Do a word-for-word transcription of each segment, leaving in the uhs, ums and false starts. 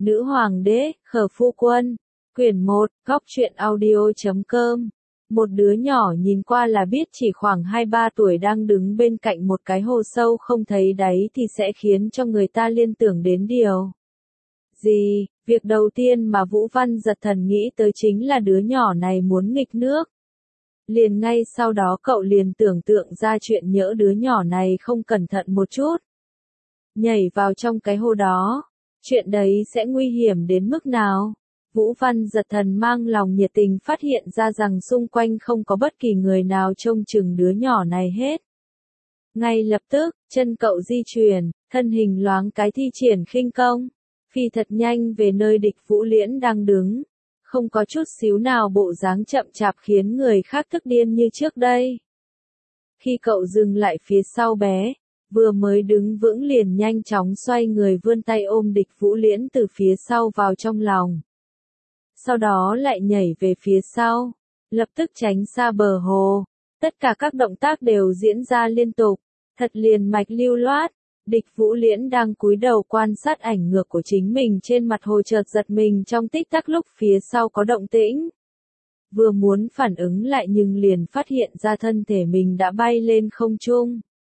Nữ hoàng đế, khờ phu quân. Quyển một, góc truyện audio chấm com. Một đứa nhỏ nhìn qua là biết chỉ khoảng hai ba tuổi đang đứng bên cạnh một cái hồ sâu không thấy đáy thì sẽ khiến cho người ta liên tưởng đến điều gì. Việc đầu tiên mà Vũ Văn Giật Thần nghĩ tới chính là đứa nhỏ này muốn nghịch nước. Liền ngay sau đó cậu liền tưởng tượng ra chuyện nhỡ đứa nhỏ này không cẩn thận một chút nhảy vào trong cái hồ đó, chuyện đấy sẽ nguy hiểm đến mức nào. Vũ Văn Giật Thần mang lòng nhiệt tình phát hiện ra rằng xung quanh không có bất kỳ người nào trông chừng đứa nhỏ này hết. Ngay lập tức, chân cậu di chuyển, thân hình loáng cái thi triển khinh công, phi thật nhanh về nơi địch Vũ Liễn đang đứng, không có chút xíu nào bộ dáng chậm chạp khiến người khác tức điên như trước đây. Khi cậu dừng lại phía sau bé, vừa mới đứng vững liền nhanh chóng xoay người vươn tay ôm địch Vũ Liễn từ phía sau vào trong lòng. Sau đó lại nhảy về phía sau, lập tức tránh xa bờ hồ. Tất cả các động tác đều diễn ra liên tục, thật liền mạch lưu loát. Địch Vũ Liễn đang cúi đầu quan sát ảnh ngược của chính mình trên mặt hồ chợt giật mình trong tích tắc lúc phía sau có động tĩnh. Vừa muốn phản ứng lại nhưng liền phát hiện ra thân thể mình đã bay lên không trung,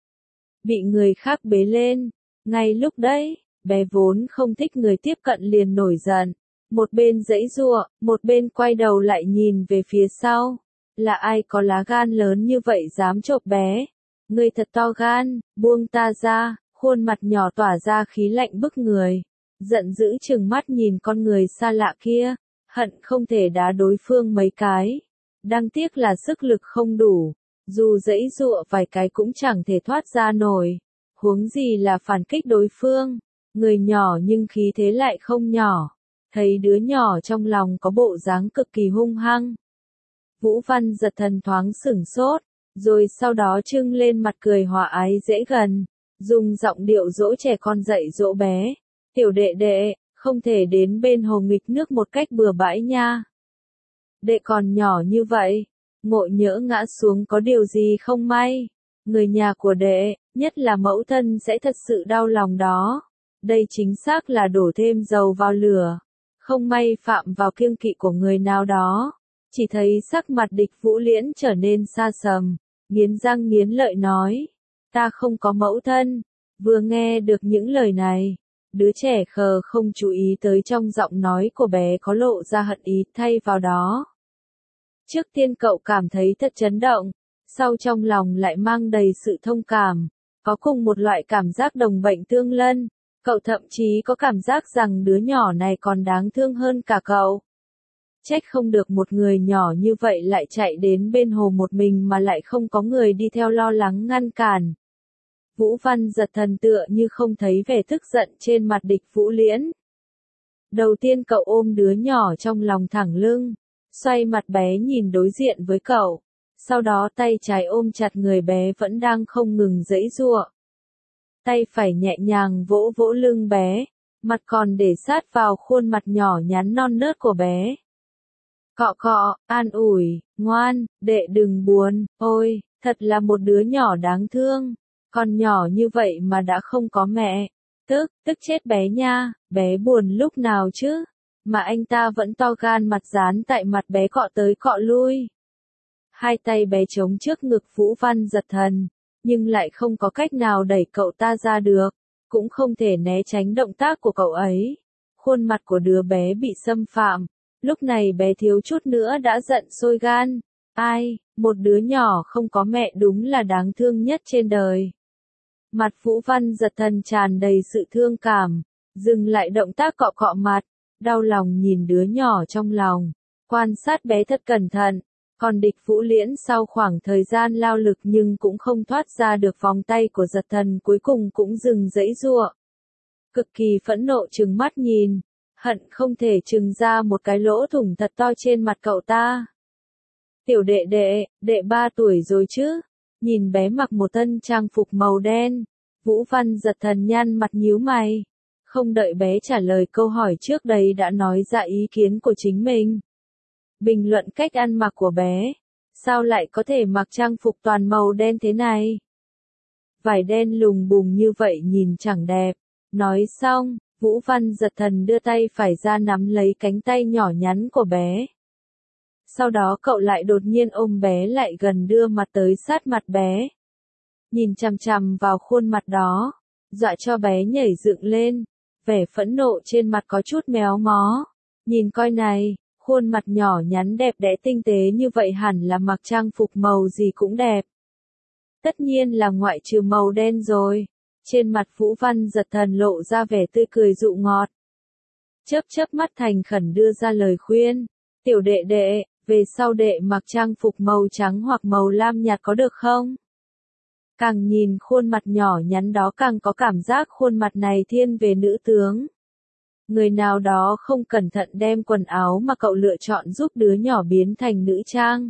bị người khác bế lên. Ngay lúc đấy, bé vốn không thích người tiếp cận liền nổi giận, một bên giãy giụa, một bên quay đầu lại nhìn về phía sau. Là ai có lá gan lớn như vậy dám chộp bé? Ngươi thật to gan, buông ta ra. Khuôn mặt nhỏ tỏa ra khí lạnh bức người, giận dữ trừng mắt nhìn con người xa lạ kia, hận không thể đá đối phương mấy cái. Đáng tiếc là sức lực không đủ, dù giãy giụa vài cái cũng chẳng thể thoát ra nổi, huống gì là phản kích đối phương. Người nhỏ nhưng khí thế lại không nhỏ, thấy đứa nhỏ trong lòng có bộ dáng cực kỳ hung hăng. Vũ Văn Giật Thần thoáng sửng sốt, rồi sau đó trưng lên mặt cười hòa ái dễ gần. Dùng giọng điệu dỗ trẻ con dạy dỗ bé, tiểu đệ đệ, không thể đến bên hồ nghịch nước một cách bừa bãi nha. Đệ còn nhỏ như vậy, ngộ nhỡ ngã xuống có điều gì không may, người nhà của đệ, nhất là mẫu thân sẽ thật sự đau lòng đó. Đây chính xác là đổ thêm dầu vào lửa, không may phạm vào kiêng kỵ của người nào đó. Chỉ thấy sắc mặt địch Vũ Liễn trở nên xa sầm, nghiến răng nghiến lợi nói. Ta không có mẫu thân. Vừa nghe được những lời này, đứa trẻ khờ không chú ý tới trong giọng nói của bé có lộ ra hận ý thay vào đó. Trước tiên cậu cảm thấy thật chấn động, sau trong lòng lại mang đầy sự thông cảm, có cùng một loại cảm giác đồng bệnh tương lân. Cậu thậm chí có cảm giác rằng đứa nhỏ này còn đáng thương hơn cả cậu. Trách không được một người nhỏ như vậy lại chạy đến bên hồ một mình mà lại không có người đi theo lo lắng ngăn cản. Vũ Văn Giật Thần tựa như không thấy vẻ tức giận trên mặt địch Vũ Liễn. Đầu tiên cậu ôm đứa nhỏ trong lòng thẳng lưng, xoay mặt bé nhìn đối diện với cậu, sau đó tay trái ôm chặt người bé vẫn đang không ngừng giãy giụa. Tay phải nhẹ nhàng vỗ vỗ lưng bé, mặt còn để sát vào khuôn mặt nhỏ nhắn non nớt của bé. Cọ cọ, an ủi, ngoan, đệ đừng buồn, ôi, thật là một đứa nhỏ đáng thương. Con nhỏ như vậy mà đã không có mẹ, tức, tức chết bé nha, bé buồn lúc nào chứ, mà anh ta vẫn to gan mặt dán tại mặt bé cọ tới cọ lui. Hai tay bé chống trước ngực Vũ Văn Giật Thần, nhưng lại không có cách nào đẩy cậu ta ra được, cũng không thể né tránh động tác của cậu ấy. Khuôn mặt của đứa bé bị xâm phạm, lúc này bé thiếu chút nữa đã giận sôi gan. Ai, một đứa nhỏ không có mẹ đúng là đáng thương nhất trên đời. Mặt Vũ Văn Giật Thần tràn đầy sự thương cảm, dừng lại động tác cọ cọ mặt, đau lòng nhìn đứa nhỏ trong lòng, quan sát bé thật cẩn thận. Còn địch Vũ Liễn sau khoảng thời gian lao lực nhưng cũng không thoát ra được vòng tay của Giật Thần, cuối cùng cũng dừng giãy giụa. Cực kỳ phẫn nộ trừng mắt nhìn, hận không thể trừng ra một cái lỗ thủng thật to trên mặt cậu ta. Tiểu đệ đệ, đệ ba tuổi rồi chứ? Nhìn bé mặc một thân trang phục màu đen, Vũ Văn Giật Thần nhăn mặt nhíu mày. Không đợi bé trả lời câu hỏi trước đây đã nói ra ý kiến của chính mình. Bình luận cách ăn mặc của bé. Sao lại có thể mặc trang phục toàn màu đen thế này? Vải đen lùng bùng như vậy nhìn chẳng đẹp. Nói xong, Vũ Văn giật thần đưa tay phải ra nắm lấy cánh tay nhỏ nhắn của bé. Sau đó cậu lại đột nhiên ôm bé lại gần đưa mặt tới sát mặt bé. Nhìn chằm chằm vào khuôn mặt đó, dọa cho bé nhảy dựng lên, vẻ phẫn nộ trên mặt có chút méo mó. Nhìn coi này, khuôn mặt nhỏ nhắn đẹp đẽ tinh tế như vậy hẳn là mặc trang phục màu gì cũng đẹp. Tất nhiên là ngoại trừ màu đen rồi. Trên mặt Vũ Văn giật thần lộ ra vẻ tươi cười dụ ngọt. Chớp chớp mắt thành khẩn đưa ra lời khuyên. Tiểu đệ đệ, về sau đệ mặc trang phục màu trắng hoặc màu lam nhạt có được không? Càng nhìn khuôn mặt nhỏ nhắn đó càng có cảm giác khuôn mặt này thiên về nữ tướng. Người nào đó không cẩn thận đem quần áo mà cậu lựa chọn giúp đứa nhỏ biến thành nữ trang.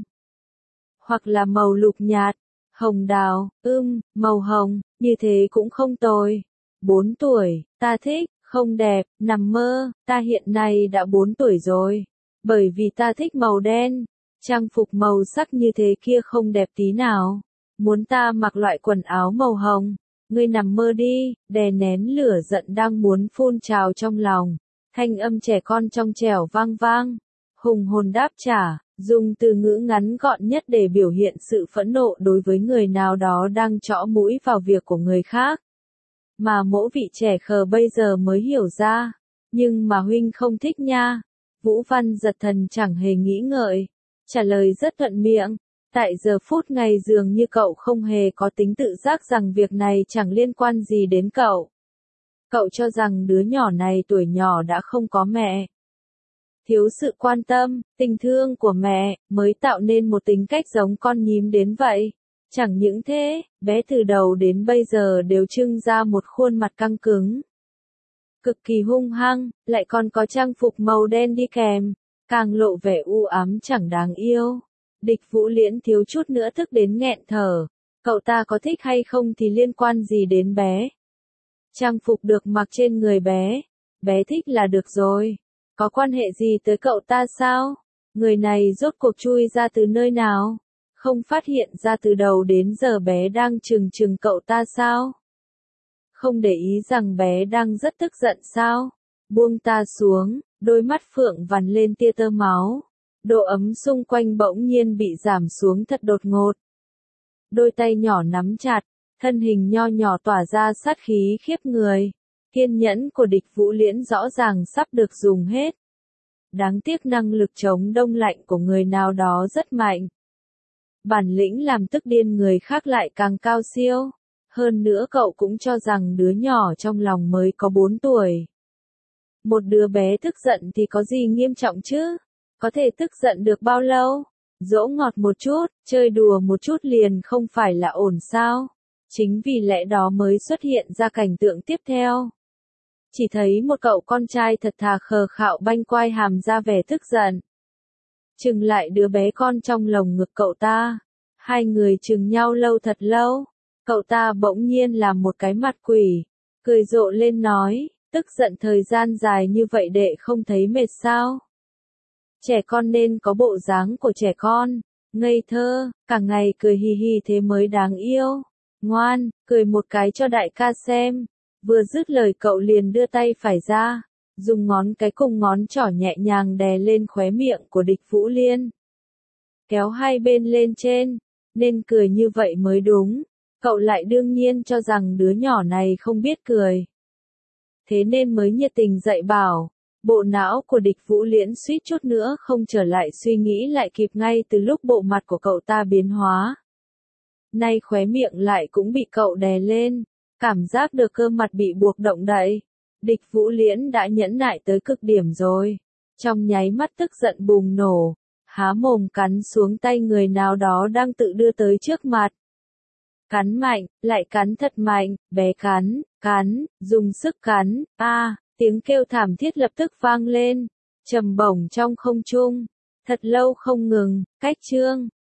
Hoặc là màu lục nhạt, hồng đào, ưm, màu hồng, như thế cũng không tồi. Bốn tuổi, ta thích, không đẹp, nằm mơ, ta hiện nay đã bốn tuổi rồi. Bởi vì ta thích màu đen, trang phục màu sắc như thế kia không đẹp tí nào. Muốn ta mặc loại quần áo màu hồng, ngươi nằm mơ đi, đè nén lửa giận đang muốn phun trào trong lòng. Thanh âm trẻ con trong trẻo vang vang, hùng hồn đáp trả, dùng từ ngữ ngắn gọn nhất để biểu hiện sự phẫn nộ đối với người nào đó đang chõ mũi vào việc của người khác. Mà mỗi vị trẻ khờ bây giờ mới hiểu ra, nhưng mà huynh không thích nha. Vũ Văn giật thần chẳng hề nghĩ ngợi, trả lời rất thuận miệng. Tại giờ phút này dường như cậu không hề có tính tự giác rằng việc này chẳng liên quan gì đến cậu. Cậu cho rằng đứa nhỏ này tuổi nhỏ đã không có mẹ. Thiếu sự quan tâm, tình thương của mẹ, mới tạo nên một tính cách giống con nhím đến vậy. Chẳng những thế, bé từ đầu đến bây giờ đều trưng ra một khuôn mặt căng cứng. Cực kỳ hung hăng, lại còn có trang phục màu đen đi kèm, càng lộ vẻ u ám chẳng đáng yêu. Địch Vũ Liễn thiếu chút nữa tức đến nghẹn thở. Cậu ta có thích hay không thì liên quan gì đến bé? Trang phục được mặc trên người bé, bé thích là được rồi. Có quan hệ gì tới cậu ta sao? Người này rốt cuộc chui ra từ nơi nào? Không phát hiện ra từ đầu đến giờ bé đang trừng trừng cậu ta sao? Không để ý rằng bé đang rất tức giận sao? Buông ta xuống, đôi mắt Phượng vằn lên tia tơ máu. Độ ấm xung quanh bỗng nhiên bị giảm xuống thật đột ngột. Đôi tay nhỏ nắm chặt, thân hình nho nhỏ tỏa ra sát khí khiếp người. Kiên nhẫn của Địch Vũ Liễn rõ ràng sắp được dùng hết. Đáng tiếc năng lực chống đông lạnh của người nào đó rất mạnh. Bản lĩnh làm tức điên người khác lại càng cao siêu. Hơn nữa cậu cũng cho rằng đứa nhỏ trong lòng mới có bốn tuổi. Một đứa bé tức giận thì có gì nghiêm trọng chứ? Có thể tức giận được bao lâu? Dỗ ngọt một chút, chơi đùa một chút liền không phải là ổn sao? Chính vì lẽ đó mới xuất hiện ra cảnh tượng tiếp theo. Chỉ thấy một cậu con trai thật thà khờ khạo banh quai hàm ra vẻ tức giận. Chừng lại đứa bé con trong lồng ngực cậu ta. Hai người chừng nhau lâu thật lâu. Cậu ta bỗng nhiên làm một cái mặt quỷ. Cười rộ lên nói, tức giận thời gian dài như vậy đệ không thấy mệt sao? Trẻ con nên có bộ dáng của trẻ con. Ngây thơ, cả ngày cười hì hì thế mới đáng yêu. Ngoan, cười một cái cho đại ca xem. Vừa dứt lời cậu liền đưa tay phải ra, dùng ngón cái cùng ngón trỏ nhẹ nhàng đè lên khóe miệng của Địch Vũ Liên. Kéo hai bên lên trên, nên cười như vậy mới đúng. Cậu lại đương nhiên cho rằng đứa nhỏ này không biết cười. Thế nên mới nhiệt tình dạy bảo. Bộ não của Địch Vũ Liễn suýt chút nữa không trở lại suy nghĩ lại kịp ngay từ lúc bộ mặt của cậu ta biến hóa. Nay khóe miệng lại cũng bị cậu đè lên. Cảm giác được cơ mặt bị buộc động đậy. Địch Vũ Liễn đã nhẫn nại tới cực điểm rồi. Trong nháy mắt tức giận bùng nổ. Há mồm cắn xuống tay người nào đó đang tự đưa tới trước mặt. Cắn mạnh, lại cắn thật mạnh, bé cắn, cắn, dùng sức cắn, a à, tiếng kêu thảm thiết lập tức vang lên. Trầm bổng trong không trung. Thật lâu không ngừng, cách chương.